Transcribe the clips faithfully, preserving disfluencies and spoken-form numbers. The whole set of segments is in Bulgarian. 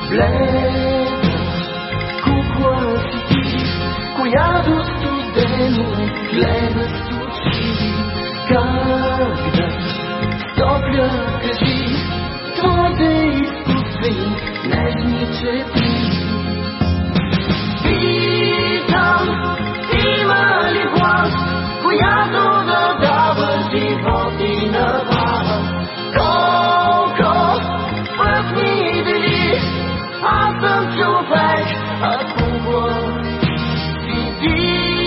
бледа кукла си ти, която студено гледа с очи. Как да стопля, кажи, твоите изкуствени нежни черти. Питам, има ли власт, която да дава живот и на вас? Колко път ми дели, аз съм човек, а кукла си ти.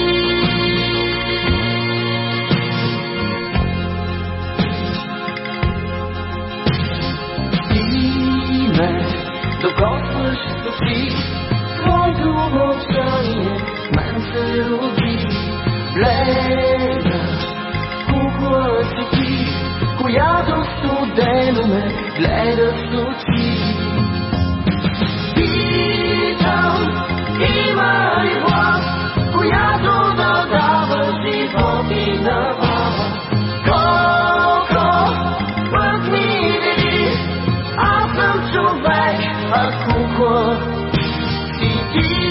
Ти ме докосваш с очи, твоето мълчание мен се роди. Бледа кукла си ти, която студено ме гледа с очи. Питам, има ли власт, която да дава живот и на вас? Колко път ми дели, аз съм човек, а кукла си ти.